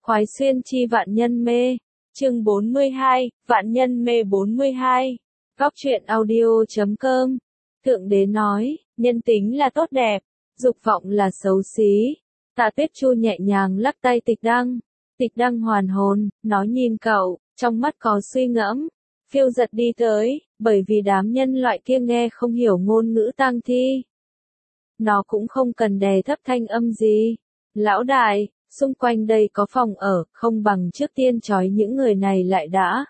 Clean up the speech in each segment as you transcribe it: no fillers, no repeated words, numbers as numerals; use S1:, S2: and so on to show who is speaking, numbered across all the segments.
S1: Khoái xuyên chi vạn nhân mê. Chương 42, vạn nhân mê 42. Góc truyện audio.com. Thượng đế nói, nhân tính là tốt đẹp, dục vọng là xấu xí. Tạ Tuyết Chu nhẹ nhàng lắc tay Tịch Đăng. Tịch Đăng hoàn hồn, nó nhìn cậu, trong mắt có suy ngẫm. Phiêu giật đi tới, bởi vì đám nhân loại kia nghe không hiểu ngôn ngữ tang thi. Nó cũng không cần đè thấp thanh âm gì. Lão đại, xung quanh đây có phòng ở, không bằng trước tiên trói những người này lại đã.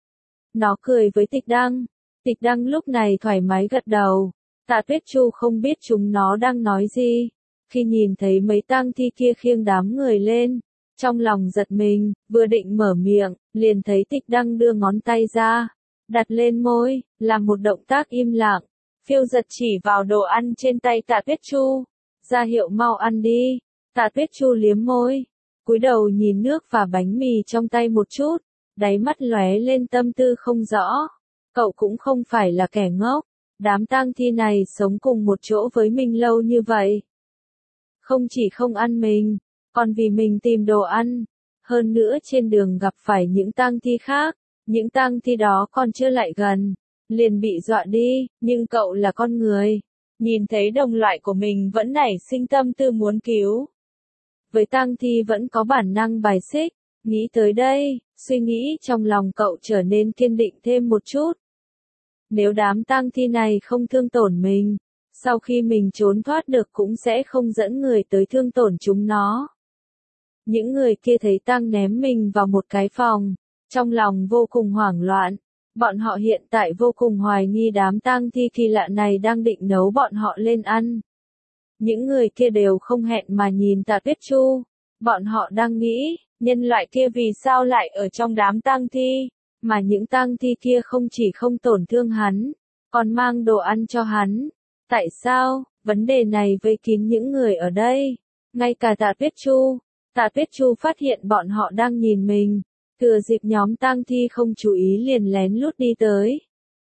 S1: Nó cười với Tịch Đăng. Tịch Đăng lúc này thoải mái gật đầu. Tạ Tuyết Chu không biết chúng nó đang nói gì. Khi nhìn thấy mấy tang thi kia khiêng đám người lên, trong lòng giật mình, vừa định mở miệng, liền thấy Tịch Đăng đưa ngón tay ra, đặt lên môi, làm một động tác im lặng. Phiêu giật chỉ vào đồ ăn trên tay Tạ Tuyết Chu, ra hiệu mau ăn đi. Tạ Tuyết Chu liếm môi, cúi đầu nhìn nước và bánh mì trong tay một chút, đáy mắt lóe lên tâm tư không rõ. Cậu cũng không phải là kẻ ngốc, đám tang thi này sống cùng một chỗ với mình lâu như vậy. Không chỉ không ăn mình, còn vì mình tìm đồ ăn. Hơn nữa trên đường gặp phải những tang thi khác, những tang thi đó còn chưa lại gần, liền bị dọa đi, nhưng cậu là con người. Nhìn thấy đồng loại của mình vẫn nảy sinh tâm tư muốn cứu. Với tang thi vẫn có bản năng bài xích, nghĩ tới đây, suy nghĩ trong lòng cậu trở nên kiên định thêm một chút. Nếu đám tang thi này không thương tổn mình, sau khi mình trốn thoát được cũng sẽ không dẫn người tới thương tổn chúng nó. Những người kia thấy Tăng ném mình vào một cái phòng, trong lòng vô cùng hoảng loạn. Bọn họ hiện tại vô cùng hoài nghi đám tang thi kỳ lạ này đang định nấu bọn họ lên ăn. Những người kia đều không hẹn mà nhìn Tạ Tuyết Chu. Bọn họ đang nghĩ, nhân loại kia vì sao lại ở trong đám tang thi, mà những tang thi kia không chỉ không tổn thương hắn, còn mang đồ ăn cho hắn. Tại sao? Vấn đề này vây kín những người ở đây, ngay cả Tạ Tuyết Chu. Tạ Tuyết Chu phát hiện bọn họ đang nhìn mình, thừa dịp nhóm tang thi không chú ý liền lén lút đi tới.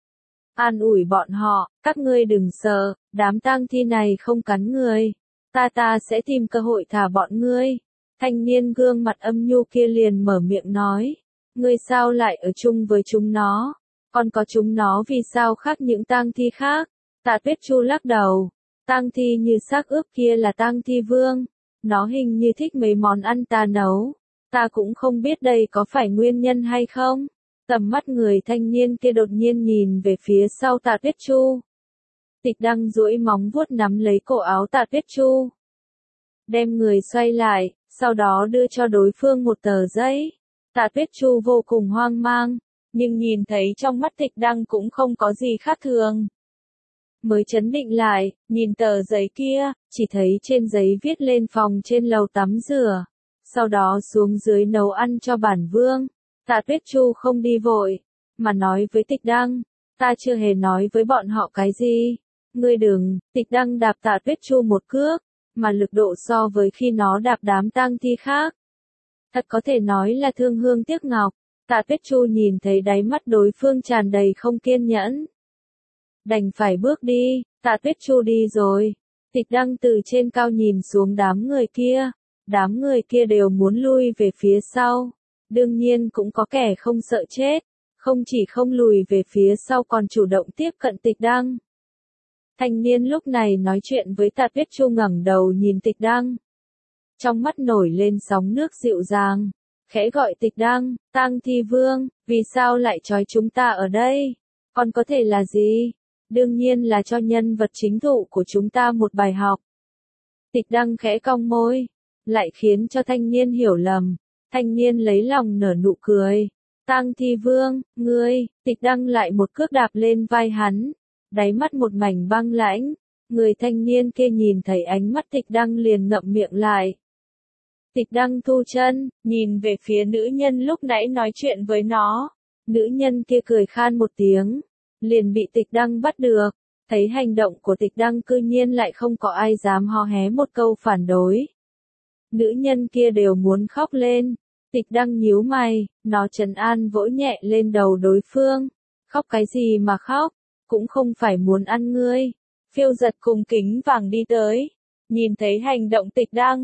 S1: An ủi bọn họ, các ngươi đừng sợ, đám tang thi này không cắn người. Ta sẽ tìm cơ hội thả bọn ngươi. Thanh niên gương mặt âm nhu kia liền mở miệng nói, ngươi sao lại ở chung với chúng nó? Còn có chúng nó vì sao khác những tang thi khác? Tạ Tuyết Chu lắc đầu, tang thi như xác ướp kia là tang thi vương. Nó hình như thích mấy món ăn ta nấu. Ta cũng không biết đây có phải nguyên nhân hay không. Tầm mắt người thanh niên kia đột nhiên nhìn về phía sau Tạ Tuyết Chu. Tịch Đăng duỗi móng vuốt nắm lấy cổ áo Tạ Tuyết Chu, đem người xoay lại, sau đó đưa cho đối phương một tờ giấy. Tạ Tuyết Chu vô cùng hoang mang, nhưng nhìn thấy trong mắt Tịch Đăng cũng không có gì khác thường. Mới trấn định lại, nhìn tờ giấy kia, chỉ thấy trên giấy viết lên phòng trên lầu tắm rửa, sau đó xuống dưới nấu ăn cho bản vương. Tạ Tuyết Chu không đi vội, mà nói với Tịch Đăng, ta chưa hề nói với bọn họ cái gì. Ngươi đừng. Tịch Đăng đạp Tạ Tuyết Chu một cước, mà lực độ so với khi nó đạp đám tang thi khác, thật có thể nói là thương hương tiếc ngọc. Tạ Tuyết Chu nhìn thấy đáy mắt đối phương tràn đầy không kiên nhẫn, đành phải bước đi. Tạ Tuyết Chu đi rồi. Tịch Đăng từ trên cao nhìn xuống đám người kia. Đám người kia đều muốn lui về phía sau. Đương nhiên cũng có kẻ không sợ chết, không chỉ không lùi về phía sau còn chủ động tiếp cận Tịch Đăng. Thanh niên lúc này nói chuyện với Tạ Tuyết Chu ngẩng đầu nhìn Tịch Đăng. Trong mắt nổi lên sóng nước dịu dàng, khẽ gọi Tịch Đăng, tang thi vương, vì sao lại trói chúng ta ở đây? Còn có thể là gì? Đương nhiên là cho nhân vật chính thụ của chúng ta một bài học. Tịch Đăng khẽ cong môi, lại khiến cho thanh niên hiểu lầm. Thanh niên lấy lòng nở nụ cười. Tang thi vương, ngươi. Tịch Đăng lại một cước đạp lên vai hắn, đáy mắt một mảnh băng lãnh. Người thanh niên kia nhìn thấy ánh mắt Tịch Đăng liền ngậm miệng lại. Tịch Đăng thu chân, nhìn về phía nữ nhân lúc nãy nói chuyện với nó. Nữ nhân kia cười khan một tiếng, liền bị Tịch Đăng bắt được. Thấy hành động của Tịch Đăng cư nhiên lại không có ai dám hò hé một câu phản đối. Nữ nhân kia đều muốn khóc lên. Tịch Đăng nhíu mày, nó trấn an vỗ nhẹ lên đầu đối phương. Khóc cái gì mà khóc, cũng không phải muốn ăn ngươi. Phiêu giật cùng Kính Vàng đi tới, nhìn thấy hành động Tịch Đăng,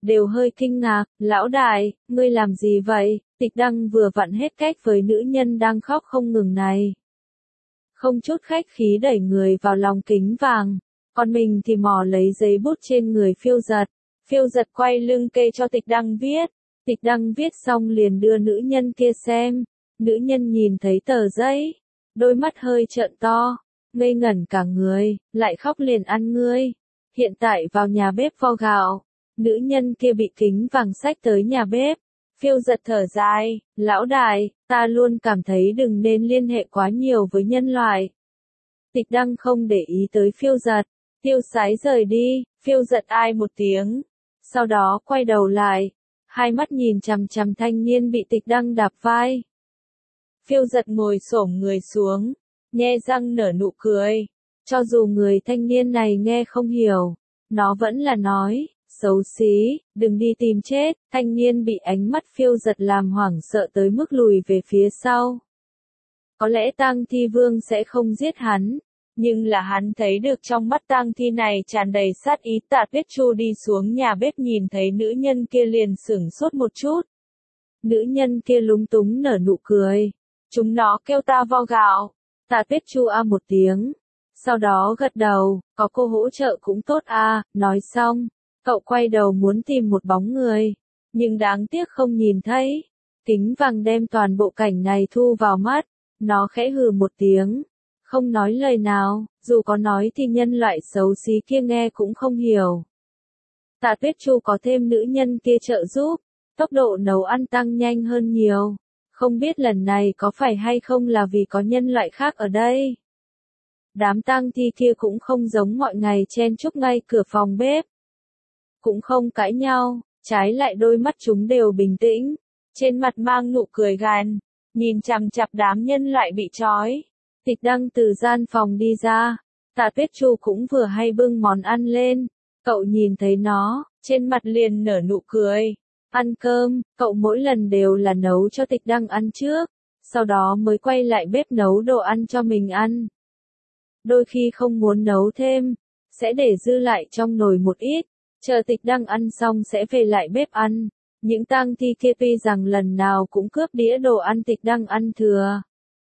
S1: đều hơi kinh ngạc, lão đại, ngươi làm gì vậy? Tịch Đăng vừa vặn hết cách với nữ nhân đang khóc không ngừng này. Không chút khách khí đẩy người vào lòng Kính Vàng, còn mình thì mò lấy giấy bút trên người Phiêu Giật. Phiêu Giật quay lưng kê cho Tịch Đăng viết. Tịch Đăng viết xong liền đưa nữ nhân kia xem. Nữ nhân nhìn thấy tờ giấy, đôi mắt hơi trợn to, ngây ngẩn cả người, lại khóc liền ăn ngươi. Hiện tại vào nhà bếp vo gạo. Nữ nhân kia bị Kính Vàng xách tới nhà bếp. Phiêu Giật thở dài, lão đại, ta luôn cảm thấy đừng nên liên hệ quá nhiều với nhân loại. Tịch Đăng không để ý tới Phiêu Giật, tiêu sái rời đi. Phiêu Giật ai một tiếng, sau đó quay đầu lại, hai mắt nhìn chằm chằm thanh niên bị Tịch Đăng đạp vai. Phiêu Giật ngồi xổm người xuống, nhe răng nở nụ cười, cho dù người thanh niên này nghe không hiểu, nó vẫn là nói, xấu xí, đừng đi tìm chết. Thanh niên bị ánh mắt Phiêu Giật làm hoảng sợ tới mức lùi về phía sau. Có lẽ Tang Thi Vương sẽ không giết hắn, nhưng là hắn thấy được trong mắt Tang Thi này tràn đầy sát ý. Tạ Tuyết Chu đi xuống nhà bếp nhìn thấy nữ nhân kia liền sửng sốt một chút. Nữ nhân kia lúng túng nở nụ cười. Chúng nó kêu ta vo gạo. Tạ Tuyết Chu a một tiếng. Sau đó gật đầu, có cô hỗ trợ cũng tốt a. Nói xong, cậu quay đầu muốn tìm một bóng người, nhưng đáng tiếc không nhìn thấy. Kính Vàng đem toàn bộ cảnh này thu vào mắt, nó khẽ hừ một tiếng, không nói lời nào, dù có nói thì nhân loại xấu xí kia nghe cũng không hiểu. Tạ Tuyết Chu có thêm nữ nhân kia trợ giúp, tốc độ nấu ăn tăng nhanh hơn nhiều. Không biết lần này có phải hay không là vì có nhân loại khác ở đây. Đám tang thi kia cũng không giống mọi ngày chen chúc ngay cửa phòng bếp. Cũng không cãi nhau, trái lại đôi mắt chúng đều bình tĩnh, trên mặt mang nụ cười gàn, nhìn chằm chằm đám nhân loại bị trói. Tịch Đăng từ gian phòng đi ra, Tạ Tuyết Chu cũng vừa hay bưng món ăn lên, cậu nhìn thấy nó, trên mặt liền nở nụ cười. Ăn cơm, cậu mỗi lần đều là nấu cho Tịch Đăng ăn trước, sau đó mới quay lại bếp nấu đồ ăn cho mình ăn. Đôi khi không muốn nấu thêm, sẽ để dư lại trong nồi một ít, chờ Tịch Đăng ăn xong sẽ về lại bếp ăn. Những tang thi kia tuy rằng lần nào cũng cướp đĩa đồ ăn Tịch Đăng ăn thừa.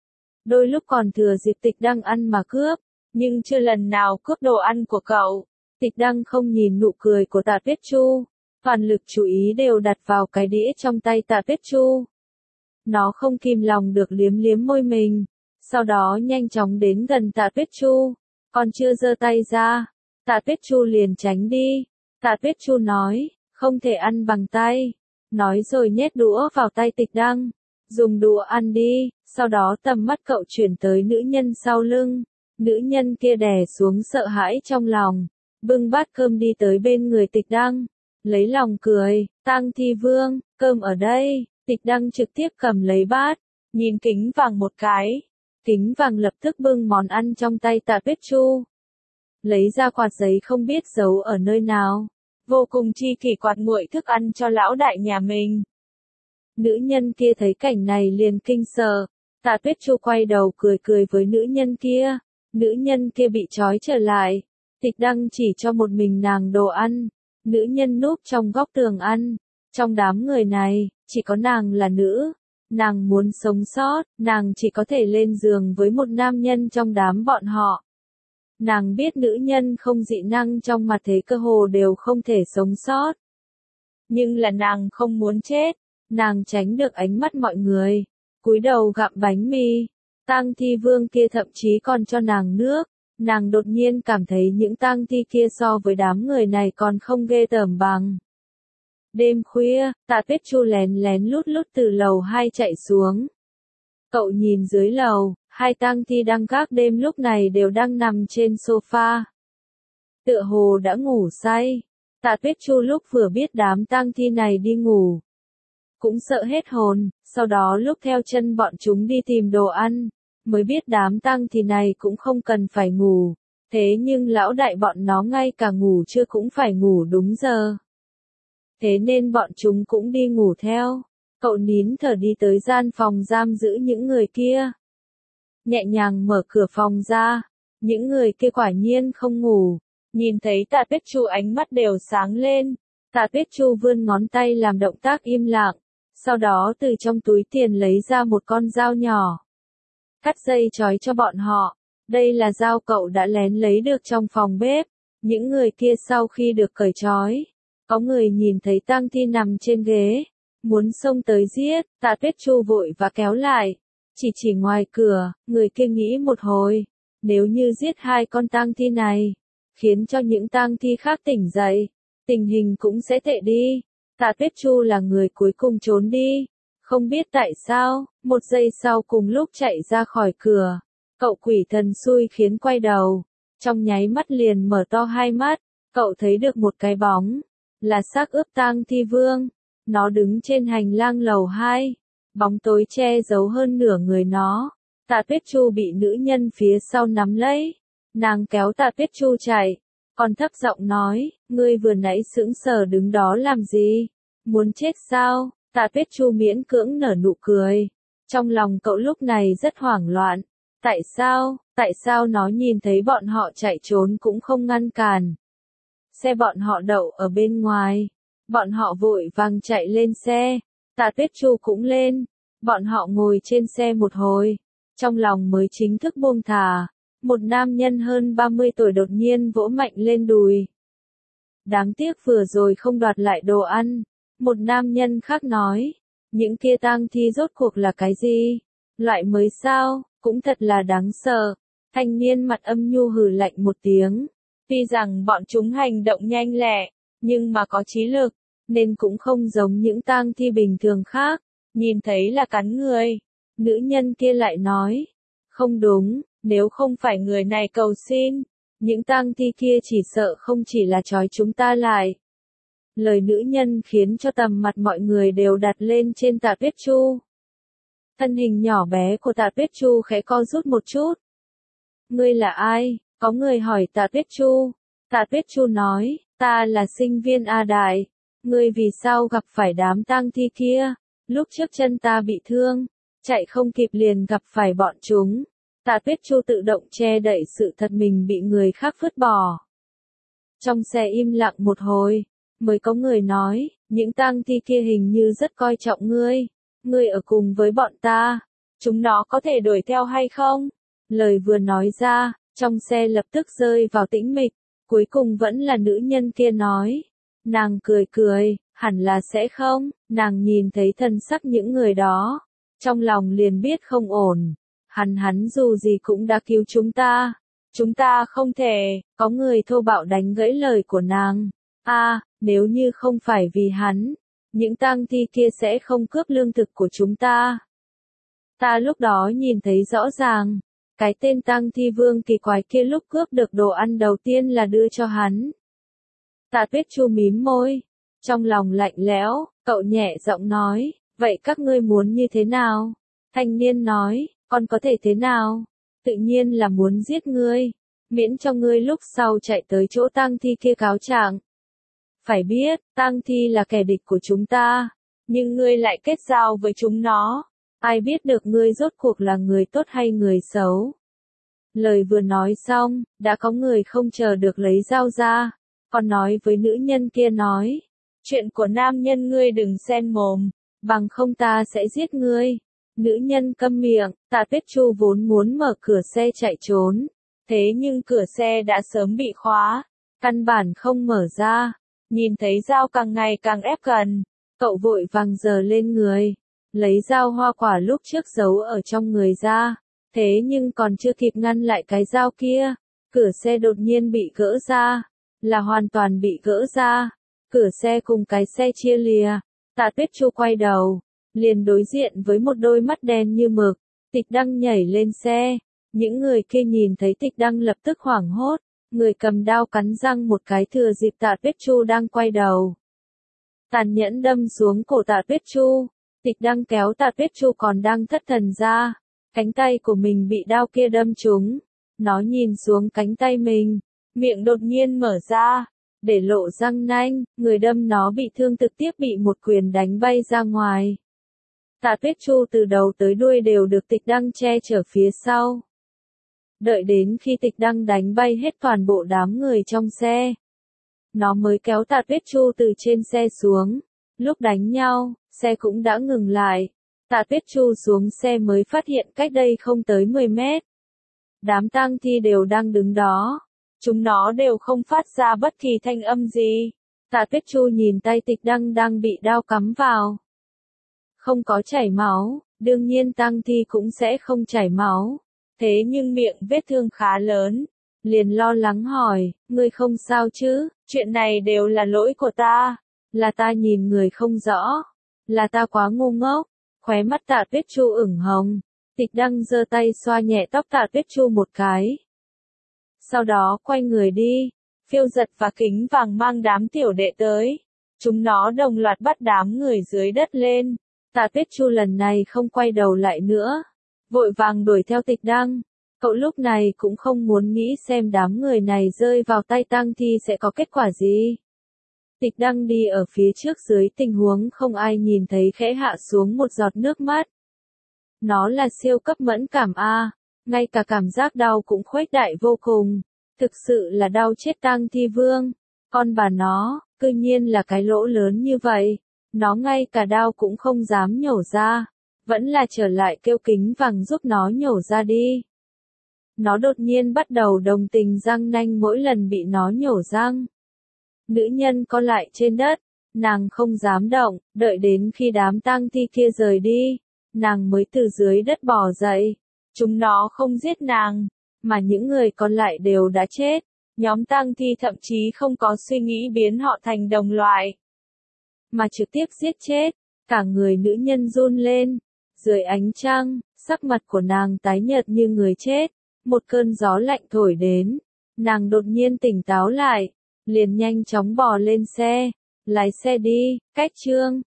S1: Đôi lúc còn thừa dịp Tịch Đăng ăn mà cướp, nhưng chưa lần nào cướp đồ ăn của cậu. Tịch Đăng không nhìn nụ cười của Tạ Tuyết Chu, toàn lực chú ý đều đặt vào cái đĩa trong tay Tạ Tuyết Chu. Nó không kìm lòng được liếm liếm môi mình, sau đó nhanh chóng đến gần Tạ Tuyết Chu, còn chưa giơ tay ra, Tạ Tuyết Chu liền tránh đi. Tạ Tuyết Chu nói, không thể ăn bằng tay, nói rồi nhét đũa vào tay Tịch Đăng, dùng đũa ăn đi. Sau đó tầm mắt cậu chuyển tới nữ nhân sau lưng, nữ nhân kia đè xuống sợ hãi trong lòng, bưng bát cơm đi tới bên người Tịch Đăng, lấy lòng cười, Tang Thi Vương, cơm ở đây. Tịch Đăng trực tiếp cầm lấy bát, nhìn Kính Vàng một cái, Kính Vàng lập tức bưng món ăn trong tay Tạ Tuyết Chu, lấy ra quạt giấy không biết giấu ở nơi nào, vô cùng chi kỷ quạt nguội thức ăn cho lão đại nhà mình. Nữ nhân kia thấy cảnh này liền kinh sợ. Tạ Tuyết Chu quay đầu cười cười với nữ nhân kia. Nữ nhân kia bị trói trở lại. Tịch Đăng chỉ cho một mình nàng đồ ăn. Nữ nhân núp trong góc tường ăn. Trong đám người này, chỉ có nàng là nữ. Nàng muốn sống sót, nàng chỉ có thể lên giường với một nam nhân trong đám bọn họ. Nàng biết nữ nhân không dị năng trong mặt thế cơ hồ đều không thể sống sót. Nhưng là nàng không muốn chết. Nàng tránh được ánh mắt mọi người, cúi đầu gặm bánh mì. Tang Thi Vương kia thậm chí còn cho nàng nước. Nàng đột nhiên cảm thấy những tang thi kia so với đám người này còn không ghê tởm bằng. Đêm khuya, Tạ Tuyết Chu lén lén lút lút từ lầu 2 chạy xuống. Cậu nhìn dưới lầu, hai tang thi đang gác đêm lúc này đều đang nằm trên sofa. Tựa hồ đã ngủ say. Tạ Tuyết Chu lúc vừa biết đám tang thi này đi ngủ, cũng sợ hết hồn, sau đó lúc theo chân bọn chúng đi tìm đồ ăn, mới biết đám tang thi này cũng không cần phải ngủ, thế nhưng lão đại bọn nó ngay cả ngủ trưa cũng phải ngủ đúng giờ. Thế nên bọn chúng cũng đi ngủ theo. Cậu nín thở đi tới gian phòng giam giữ những người kia. Nhẹ nhàng mở cửa phòng ra, những người kia quả nhiên không ngủ, nhìn thấy Tạ Tuyết Chu ánh mắt đều sáng lên, Tạ Tuyết Chu vươn ngón tay làm động tác im lặng, sau đó từ trong túi tiền lấy ra một con dao nhỏ. Cắt dây trói cho bọn họ. Đây là dao cậu đã lén lấy được trong phòng bếp. Những người kia sau khi được cởi trói, có người nhìn thấy tang thi nằm trên ghế, muốn xông tới giết, Tạ Tuyết Chu vội và kéo lại. Chỉ ngoài cửa, người kia nghĩ một hồi, nếu như giết hai con tang thi này, khiến cho những tang thi khác tỉnh dậy, tình hình cũng sẽ tệ đi. Tạ Tuyết Chu là người cuối cùng trốn đi. Không biết tại sao, một giây sau cùng lúc chạy ra khỏi cửa, cậu quỷ thần xui khiến quay đầu, trong nháy mắt liền mở to hai mắt, cậu thấy được một cái bóng, là xác ướp tang thi vương, nó đứng trên hành lang lầu 2, bóng tối che giấu hơn nửa người nó. Tạ Tuyết Chu bị nữ nhân phía sau nắm lấy, nàng kéo Tạ Tuyết Chu chạy, còn thấp giọng nói, ngươi vừa nãy sững sờ đứng đó làm gì, muốn chết sao? Tạ Tuyết Chu miễn cưỡng nở nụ cười. Trong lòng cậu lúc này rất hoảng loạn. Tại sao nó nhìn thấy bọn họ chạy trốn cũng không ngăn cản. Xe bọn họ đậu ở bên ngoài. Bọn họ vội vàng chạy lên xe. Tạ Tuyết Chu cũng lên. Bọn họ ngồi trên xe một hồi. Trong lòng mới chính thức buông thả. Một nam nhân hơn 30 tuổi đột nhiên vỗ mạnh lên đùi. Đáng tiếc vừa rồi không đoạt lại đồ ăn. Một nam nhân khác nói, những kia tang thi rốt cuộc là cái gì? Loại mới sao, cũng thật là đáng sợ. Thanh niên mặt âm nhu hừ lạnh một tiếng. Tuy rằng bọn chúng hành động nhanh lẹ, nhưng mà có trí lực, nên cũng không giống những tang thi bình thường khác. Nhìn thấy là cắn người. Nữ nhân kia lại nói, không đúng, nếu không phải người này cầu xin, những tang thi kia chỉ sợ không chỉ là trói chúng ta lại. Lời nữ nhân khiến cho tầm mặt mọi người đều đặt lên trên Tạ Tuyết Chu. Thân hình nhỏ bé của Tạ Tuyết Chu khẽ co rút một chút. Ngươi là ai? Có người hỏi Tạ Tuyết Chu. Tạ Tuyết Chu nói, ta là sinh viên A Đại. Ngươi vì sao gặp phải đám tang thi kia? Lúc trước chân ta bị thương, chạy không kịp liền gặp phải bọn chúng. Tạ Tuyết Chu tự động che đậy sự thật mình bị người khác vứt bỏ. Trong xe im lặng một hồi, mới có người nói, những tang thi kia hình như rất coi trọng ngươi. Ngươi ở cùng với bọn ta, chúng nó có thể đuổi theo hay không? Lời vừa nói ra, trong xe lập tức rơi vào tĩnh mịch, cuối cùng vẫn là nữ nhân kia nói. Nàng cười cười, hẳn là sẽ không, nàng nhìn thấy thân sắc những người đó. Trong lòng liền biết không ổn, hắn dù gì cũng đã cứu chúng ta không thể, có người thô bạo đánh gãy lời của nàng. Nếu như không phải vì hắn, những tang thi kia sẽ không cướp lương thực của chúng ta. Ta lúc đó nhìn thấy rõ ràng, cái tên tang thi vương kỳ quái kia lúc cướp được đồ ăn đầu tiên là đưa cho hắn. Tạ Tuyết Chu mím môi, trong lòng lạnh lẽo, cậu nhẹ giọng nói, vậy các ngươi muốn như thế nào? Thanh niên nói, con có thể thế nào? Tự nhiên là muốn giết ngươi, miễn cho ngươi lúc sau chạy tới chỗ tang thi kia cáo trạng. Phải biết, tang thi là kẻ địch của chúng ta, nhưng ngươi lại kết giao với chúng nó. Ai biết được ngươi rốt cuộc là người tốt hay người xấu. Lời vừa nói xong, đã có người không chờ được lấy dao ra, còn nói với nữ nhân kia nói, chuyện của nam nhân ngươi đừng xen mồm, bằng không ta sẽ giết ngươi. Nữ nhân câm miệng, Tạ Tuyết Chu vốn muốn mở cửa xe chạy trốn, thế nhưng cửa xe đã sớm bị khóa, căn bản không mở ra. Nhìn thấy dao càng ngày càng ép gần, cậu vội vàng giơ lên người, lấy dao hoa quả lúc trước giấu ở trong người ra, thế nhưng còn chưa kịp ngăn lại cái dao kia, cửa xe đột nhiên bị gỡ ra, là hoàn toàn bị gỡ ra, cửa xe cùng cái xe chia lìa. Tạ Tuyết Chu quay đầu, liền đối diện với một đôi mắt đen như mực. Tịch Đăng nhảy lên xe, những người kia nhìn thấy Tịch Đăng lập tức hoảng hốt. Người cầm đao cắn răng một cái thừa dịp Tạ Tuyết Chu đang quay đầu. Tàn nhẫn đâm xuống cổ Tạ Tuyết Chu. Tịch Đăng kéo Tạ Tuyết Chu còn đang thất thần ra. Cánh tay của mình bị đao kia đâm trúng. Nó nhìn xuống cánh tay mình. Miệng đột nhiên mở ra. Để lộ răng nanh. Người đâm nó bị thương trực tiếp bị một quyền đánh bay ra ngoài. Tạ Tuyết Chu từ đầu tới đuôi đều được Tịch Đăng che chở phía sau. Đợi đến khi Tịch Đăng đánh bay hết toàn bộ đám người trong xe. nó mới kéo Tạ Tuyết Chu từ trên xe xuống. Lúc đánh nhau, xe cũng đã ngừng lại. Tạ Tuyết Chu xuống xe mới phát hiện cách đây không tới 10 mét. Đám tang thi đều đang đứng đó. Chúng nó đều không phát ra bất kỳ thanh âm gì. Tạ Tuyết Chu nhìn tay Tịch Đăng đang bị đao cắm vào. Không có chảy máu, đương nhiên tang thi cũng sẽ không chảy máu. Thế nhưng miệng vết thương khá lớn. Liền lo lắng hỏi, ngươi không sao chứ, chuyện này đều là lỗi của ta. Là ta nhìn người không rõ. Là ta quá ngu ngốc. Khóe mắt Tạ Tuyết Chu ửng hồng. Tịch Đăng giơ tay xoa nhẹ tóc Tạ Tuyết Chu một cái. Sau đó quay người đi. Phiêu Giật và Kính Vàng mang đám tiểu đệ tới. Chúng nó đồng loạt bắt đám người dưới đất lên. Tạ Tuyết Chu lần này không quay đầu lại nữa. Vội vàng đuổi theo Tịch Đăng. Cậu lúc này cũng không muốn nghĩ xem đám người này rơi vào tay tang thi sẽ có kết quả gì. Tịch Đăng đi ở phía trước dưới tình huống không ai nhìn thấy khẽ hạ xuống một giọt nước mắt. Nó là siêu cấp mẫn cảm a, ngay cả cảm giác đau cũng khuếch đại vô cùng. Thực sự là đau chết tang thi vương. Con bà nó, cư nhiên là cái lỗ lớn như vậy. Nó ngay cả đau cũng không dám nhổ ra. Vẫn là trở lại kêu Kính Vàng giúp nó nhổ ra đi. Nó đột nhiên bắt đầu đồng tình răng nanh mỗi lần bị nó nhổ răng. Nữ nhân co lại trên đất, nàng không dám động, đợi đến khi đám tang thi kia rời đi, nàng mới từ dưới đất bò dậy. Chúng nó không giết nàng, mà những người còn lại đều đã chết. Nhóm tang thi thậm chí không có suy nghĩ biến họ thành đồng loại, mà trực tiếp giết chết. Cả người nữ nhân run lên. Dưới ánh trăng, sắc mặt của nàng tái nhợt như người chết. Một cơn gió lạnh thổi đến. Nàng đột nhiên tỉnh táo lại. Liền nhanh chóng bò lên xe. Lái xe đi, cách chương.